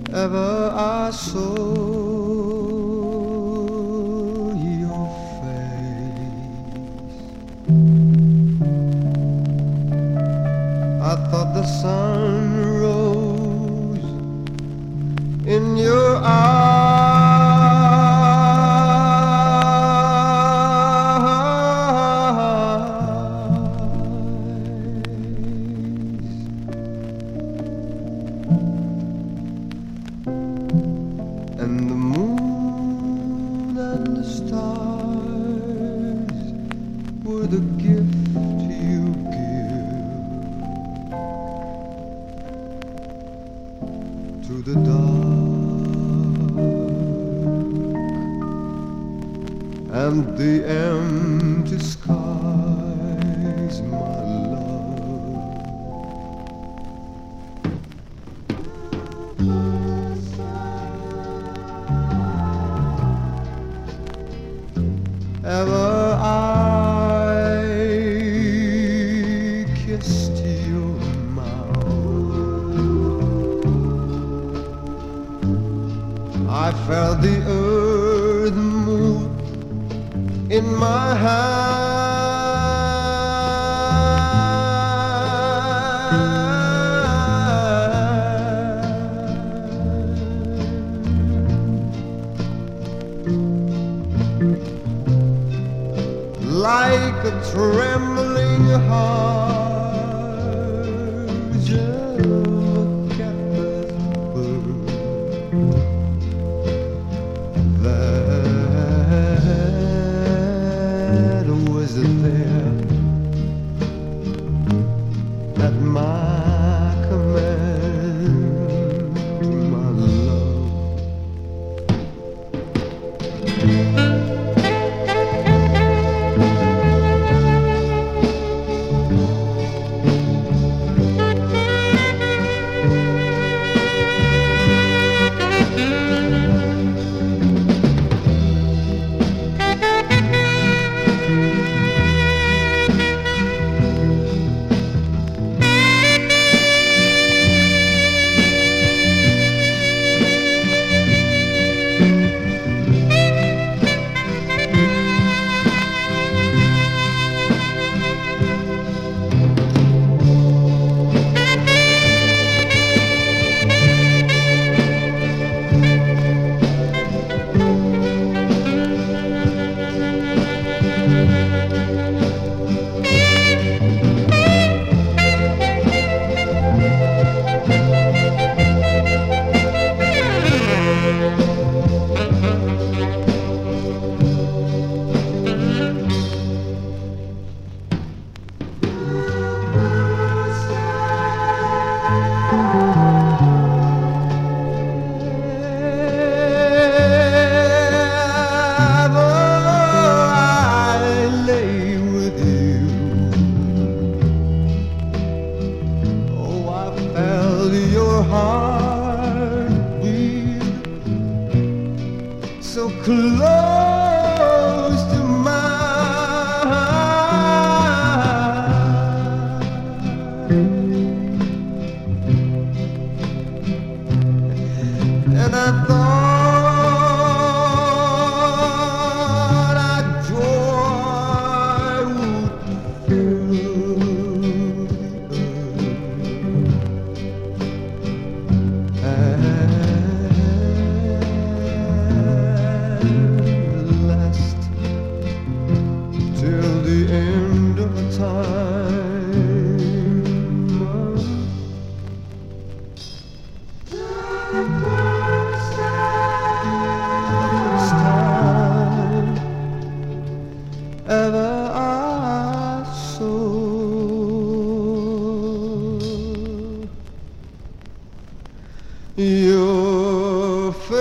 ever I saw your face. I thought the sun rose in your eyes. And the moon and the stars were the gift you give to the dark and the empty skies, my love. Ever I kissed your mouth, I felt the earth move in my like a trembling heart, just look at the bird that was there at my command, my love. Your heart beat so close to mine, and I thought our joy would fill till the end of time. First time ever I saw your face.